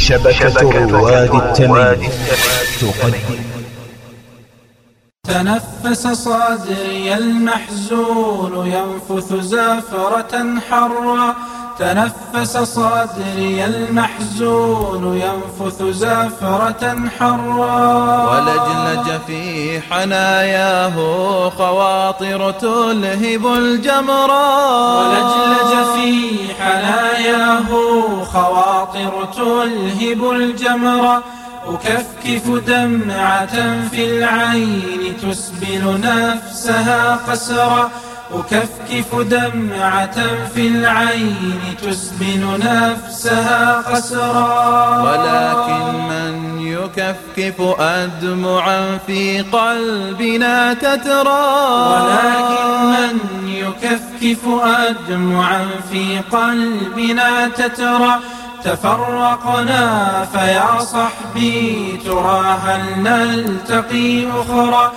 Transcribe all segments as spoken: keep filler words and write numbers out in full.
شبكة رواد التمييز تقدم. تنفس صدري المحزون ينفث زافرة حرا، تنفس صدري المحزون ينفث زافرة حرا، ولجلج في حناياه خواطر تلهب الجمرا، ولجلج في حناياه خواطر تلهب الجمرا، أكفكف دمعة في العين تسبل نفسها قسرا، أكفكف دمعة في العين تسبل نفسها قسرا، ولكن من يكفكف أدمعا في قلبنا تترى، ولكن من يكفكف أدمعا في قلبنا تترى، تفرقنا فيا صحبي ترى هل نلتقي أخرى،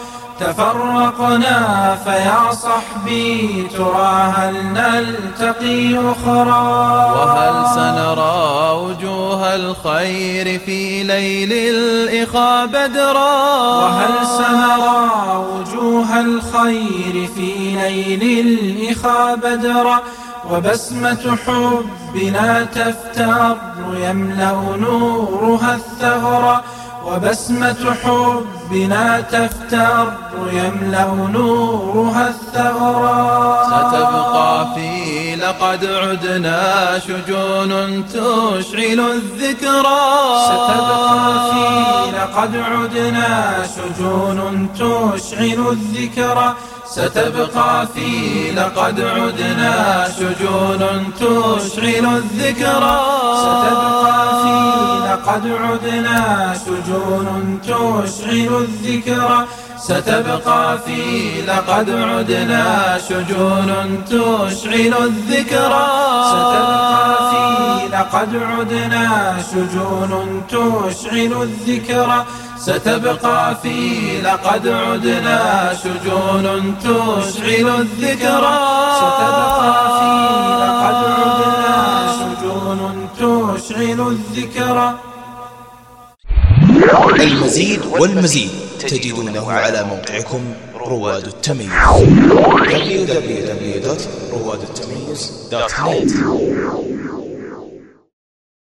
تفرقنا فيا صحبي ترى هل نلتقي أخرى، وهل سنرى وجوه الخير في ليل الإخاء بدرا، وهل سنرى وجوه الخير في ليل الإخاء بدرا، وبسمة حبنا تفتر يملأ نورها الثغر، وبسمة حبنا تفتر يملأ نورها الثغر، ستبقى في لقد عدنا شجون تشعل الذكرى، ستبقى في لقد عدنا شجون تشعل الذكرى، ستبقى في لقد عدنا شجون تشعل الذكرى، ستبقى في لقد عدنا شجون تشعل الذكرى، ستبقى في لقد عدنا شجون تشعل الذكرى، ستبقى في لقد عدنا شجون تشعل الذكرى، ستبقى في لقد عدنا شجون تشعل الذكرى، ستبقى في لقد عدنا شجون تشعل الذكرى. المزيد والمزيد تجدونه على موقعكم رواد التمييز دبليو دبليو دبليو دوت رواد التمييز دوت نت.